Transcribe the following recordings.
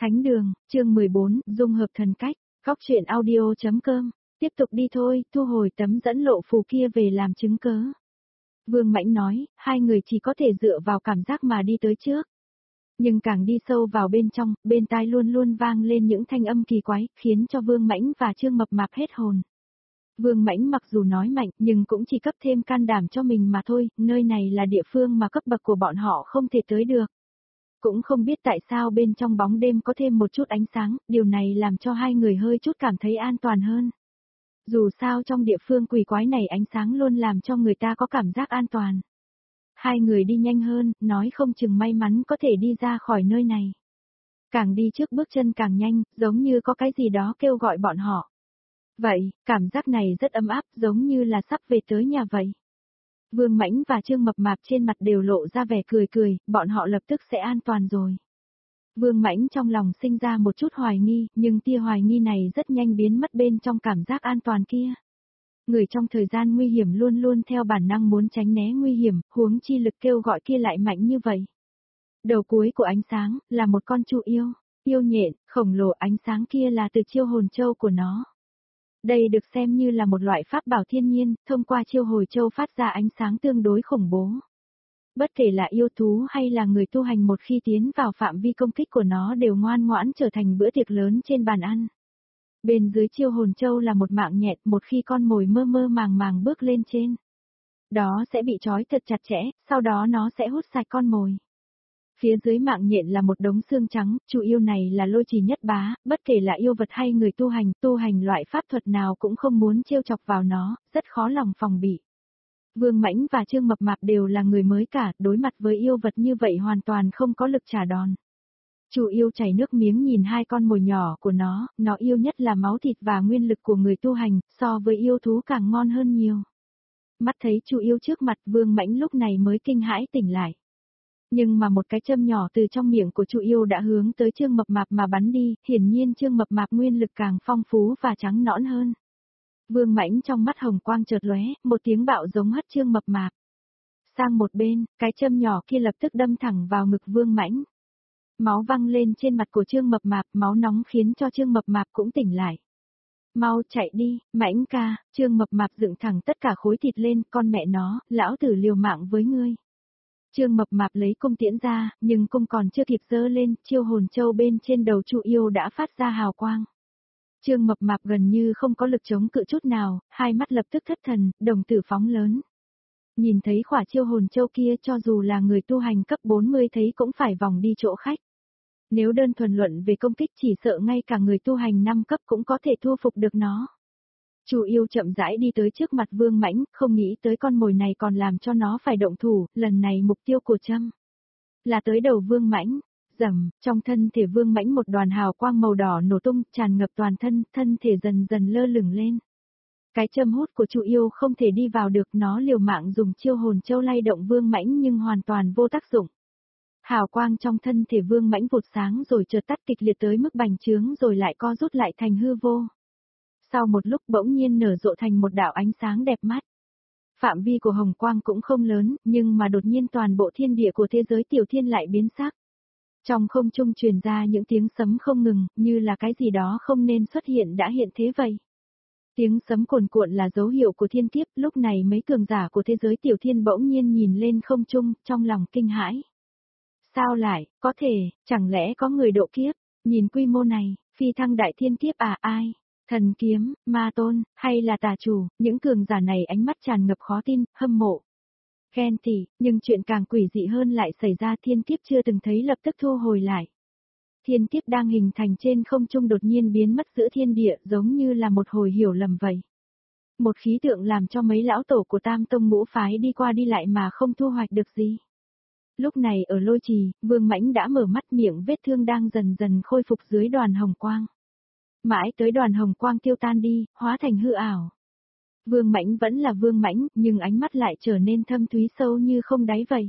Thánh đường, chương 14, dung hợp thần cách, góc truyện audio.com, tiếp tục đi thôi, thu hồi tấm dẫn lộ phù kia về làm chứng cớ. Vương Mãnh nói, hai người chỉ có thể dựa vào cảm giác mà đi tới trước. Nhưng càng đi sâu vào bên trong, bên tai luôn luôn vang lên những thanh âm kỳ quái, khiến cho Vương Mãnh và Trương Mập Mạp hết hồn. Vương Mãnh mặc dù nói mạnh, nhưng cũng chỉ cấp thêm can đảm cho mình mà thôi, nơi này là địa phương mà cấp bậc của bọn họ không thể tới được. Cũng không biết tại sao bên trong bóng đêm có thêm một chút ánh sáng, điều này làm cho hai người hơi chút cảm thấy an toàn hơn. Dù sao trong địa phương quỷ quái này ánh sáng luôn làm cho người ta có cảm giác an toàn. Hai người đi nhanh hơn, nói không chừng may mắn có thể đi ra khỏi nơi này. Càng đi trước bước chân càng nhanh, giống như có cái gì đó kêu gọi bọn họ. Vậy, cảm giác này rất ấm áp, giống như là sắp về tới nhà vậy. Vương Mãnh và Trương Mập Mạp trên mặt đều lộ ra vẻ cười cười, bọn họ lập tức sẽ an toàn rồi. Vương Mãnh trong lòng sinh ra một chút hoài nghi, nhưng tia hoài nghi này rất nhanh biến mất bên trong cảm giác an toàn kia. Người trong thời gian nguy hiểm luôn luôn theo bản năng muốn tránh né nguy hiểm, huống chi lực kêu gọi kia lại mạnh như vậy. Đầu cuối của ánh sáng, là một con chu yêu nhện, khổng lồ, ánh sáng kia là từ chiêu hồn châu của nó. Đây được xem như là một loại pháp bảo thiên nhiên, thông qua chiêu hồi châu phát ra ánh sáng tương đối khủng bố. Bất kể là yêu thú hay là người tu hành một khi tiến vào phạm vi công kích của nó đều ngoan ngoãn trở thành bữa tiệc lớn trên bàn ăn. Bên dưới chiêu hồn châu là một mạng nhện, một khi con mồi mơ mơ màng màng bước lên trên. Đó sẽ bị trói thật chặt chẽ, sau đó nó sẽ hút sạch con mồi. Phía dưới mạng nhện là một đống xương trắng, chu yêu này là lôi trì nhất bá, bất kể là yêu vật hay người tu hành loại pháp thuật nào cũng không muốn trêu chọc vào nó, rất khó lòng phòng bị. Vương Mãnh và Trương Mập Mạp đều là người mới cả, đối mặt với yêu vật như vậy hoàn toàn không có lực trả đòn. Chu yêu chảy nước miếng nhìn hai con mồi nhỏ của nó yêu nhất là máu thịt và nguyên lực của người tu hành, so với yêu thú càng ngon hơn nhiều. Mắt thấy Chu yêu trước mặt, Vương Mãnh lúc này mới kinh hãi tỉnh lại. Nhưng mà một cái châm nhỏ từ trong miệng của Chu yêu đã hướng tới Trương Mập Mạp mà bắn đi, hiển nhiên Trương Mập Mạp nguyên lực càng phong phú và trắng nõn hơn. Vương Mãnh trong mắt hồng quang chợt lóe, một tiếng bạo giống hất Trương Mập Mạp. Sang một bên, cái châm nhỏ kia lập tức đâm thẳng vào ngực Vương Mãnh. Máu văng lên trên mặt của Trương Mập Mạp, máu nóng khiến cho Trương Mập Mạp cũng tỉnh lại. Mau chạy đi, Mãnh ca, Trương Mập Mạp dựng thẳng tất cả khối thịt lên, con mẹ nó, lão tử liều mạng với ngươi. Trương Mập Mạp lấy cung tiễn ra, nhưng cung còn chưa kịp giơ lên, chiêu hồn châu bên trên đầu Chu yêu đã phát ra hào quang. Trương Mập Mạp gần như không có lực chống cự chút nào, hai mắt lập tức thất thần, đồng tử phóng lớn. Nhìn thấy khỏa chiêu hồn châu kia cho dù là người tu hành cấp 40 thấy cũng phải vòng đi chỗ khách. Nếu đơn thuần luận về công kích chỉ sợ ngay cả người tu hành 5 cấp cũng có thể thu phục được nó. Chu yêu chậm rãi đi tới trước mặt Vương Mãnh, không nghĩ tới con mồi này còn làm cho nó phải động thủ, lần này mục tiêu của châm là tới đầu Vương Mãnh. Rầm, trong thân thể Vương Mãnh một đoàn hào quang màu đỏ nổ tung, tràn ngập toàn thân, thân thể dần dần lơ lửng lên. Cái châm hút của Chu yêu không thể đi vào được, nó liều mạng dùng chiêu hồn châu lay động Vương Mãnh nhưng hoàn toàn vô tác dụng. Hào quang trong thân thể Vương Mãnh vụt sáng rồi chợt tắt kịch liệt tới mức bành trướng rồi lại co rút lại thành hư vô. Sau một lúc bỗng nhiên nở rộ thành một đạo ánh sáng đẹp mắt. Phạm vi của hồng quang cũng không lớn, nhưng mà đột nhiên toàn bộ thiên địa của thế giới tiểu thiên lại biến sắc. Trong không trung truyền ra những tiếng sấm không ngừng, như là cái gì đó không nên xuất hiện đã hiện thế vậy. Tiếng sấm cuồn cuộn là dấu hiệu của thiên kiếp, lúc này mấy cường giả của thế giới tiểu thiên bỗng nhiên nhìn lên không trung, trong lòng kinh hãi. Sao lại, có thể, chẳng lẽ có người độ kiếp, nhìn quy mô này, phi thăng đại thiên kiếp à ai? Thần kiếm, ma tôn, hay là tà chủ, những cường giả này ánh mắt tràn ngập khó tin, hâm mộ. Ghen tị, nhưng chuyện càng quỷ dị hơn lại xảy ra, thiên kiếp chưa từng thấy lập tức thu hồi lại. Thiên kiếp đang hình thành trên không trung đột nhiên biến mất giữa thiên địa giống như là một hồi hiểu lầm vậy. Một khí tượng làm cho mấy lão tổ của Tam Tông ngũ phái đi qua đi lại mà không thu hoạch được gì. Lúc này ở lôi trì, Vương Mãnh đã mở mắt, miệng vết thương đang dần dần khôi phục dưới đoàn hồng quang. Mãi tới đoàn hồng quang tiêu tan đi, hóa thành hư ảo. Vương Mãnh vẫn là Vương Mãnh, nhưng ánh mắt lại trở nên thâm thúy sâu như không đáy vậy.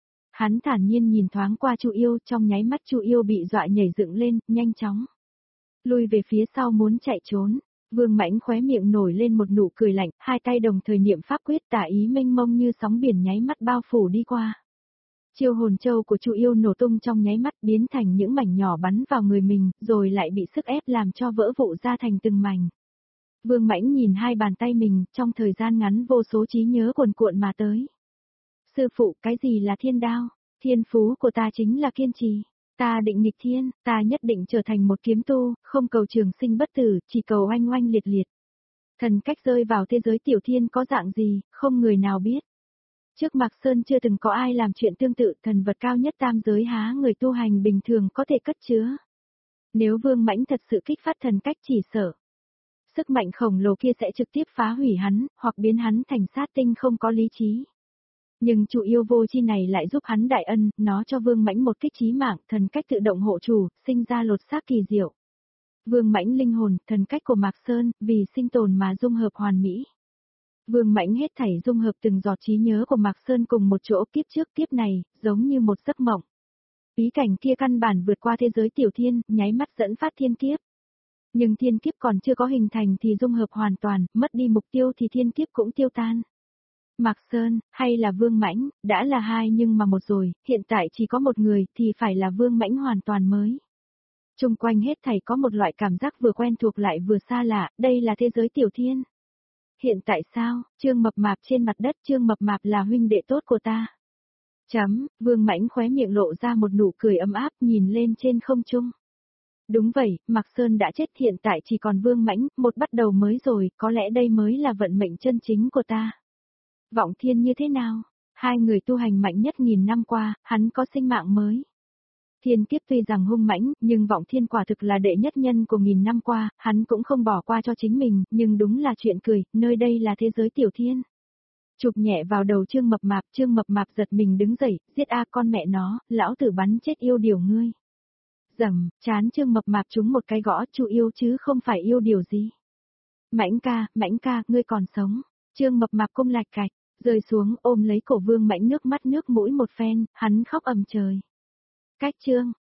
Hắn thản nhiên nhìn thoáng qua Chu yêu, trong nháy mắt Chu yêu bị dọa nhảy dựng lên, nhanh chóng lui về phía sau muốn chạy trốn. Vương Mãnh khóe miệng nổi lên một nụ cười lạnh, hai tay đồng thời niệm pháp quyết, tà ý mênh mông như sóng biển nháy mắt bao phủ đi qua. Chiêu hồn châu của Chu Yêu nổ tung trong nháy mắt biến thành những mảnh nhỏ bắn vào người mình, rồi lại bị sức ép làm cho vỡ vụn ra thành từng mảnh. Vương Mãnh nhìn hai bàn tay mình, trong thời gian ngắn vô số trí nhớ cuồn cuộn mà tới. Sư phụ, cái gì là thiên đao? Thiên phú của ta chính là kiên trì. Ta định nghịch thiên, ta nhất định trở thành một kiếm tu, không cầu trường sinh bất tử, chỉ cầu oanh oanh liệt liệt. Thần cách rơi vào thế giới tiểu thiên có dạng gì, không người nào biết. Trước Mạc Sơn chưa từng có ai làm chuyện tương tự, thần vật cao nhất tam giới há người tu hành bình thường có thể cất chứa. Nếu Vương Mãnh thật sự kích phát thần cách chỉ sợ. Sức mạnh khổng lồ kia sẽ trực tiếp phá hủy hắn, hoặc biến hắn thành sát tinh không có lý trí. Nhưng Chu Yêu vô chi này lại giúp hắn đại ân, nó cho Vương Mãnh một kích chí mạng, thần cách tự động hộ chủ, sinh ra lột xác kỳ diệu. Vương Mãnh linh hồn, thần cách của Mạc Sơn, vì sinh tồn mà dung hợp hoàn mỹ. Vương Mãnh hết thảy dung hợp từng giọt trí nhớ của Mạc Sơn cùng một chỗ, kiếp trước kiếp này, giống như một giấc mộng. Bí cảnh kia căn bản vượt qua thế giới tiểu thiên, nháy mắt dẫn phát thiên kiếp. Nhưng thiên kiếp còn chưa có hình thành thì dung hợp hoàn toàn, mất đi mục tiêu thì thiên kiếp cũng tiêu tan. Mạc Sơn, hay là Vương Mãnh, đã là hai nhưng mà một rồi, hiện tại chỉ có một người thì phải là Vương Mãnh hoàn toàn mới. Trung quanh hết thảy có một loại cảm giác vừa quen thuộc lại vừa xa lạ, đây là thế giới tiểu thiên. Hiện tại sao, Trương Mập Mạp trên mặt đất, Trương Mập Mạp là huynh đệ tốt của ta. Vương Mãnh khóe miệng lộ ra một nụ cười ấm áp nhìn lên trên không trung. Đúng vậy, Mạc Sơn đã chết, hiện tại chỉ còn Vương Mãnh, một bắt đầu mới rồi, có lẽ đây mới là vận mệnh chân chính của ta. Vọng Thiên như thế nào? Hai người tu hành mạnh nhất nghìn năm qua, hắn có sinh mạng mới. Thiên kiếp tuy rằng hung mãnh, nhưng Vọng Thiên quả thực là đệ nhất nhân của nghìn năm qua, hắn cũng không bỏ qua cho chính mình, nhưng đúng là chuyện cười, nơi đây là thế giới tiểu thiên. Chụp nhẹ vào đầu Trương Mập Mạp giật mình đứng dậy, giết a con mẹ nó, lão tử bắn chết yêu điều ngươi. Dầm, chán Trương Mập Mạp trúng một cái gõ, Chu Yêu chứ không phải yêu điều gì. Mãnh ca, ngươi còn sống. Trương Mập Mạp cung lạch cạch, rơi xuống ôm lấy cổ Vương Mãnh nước mắt nước mũi một phen, hắn khóc ầm trời. Cách Trương,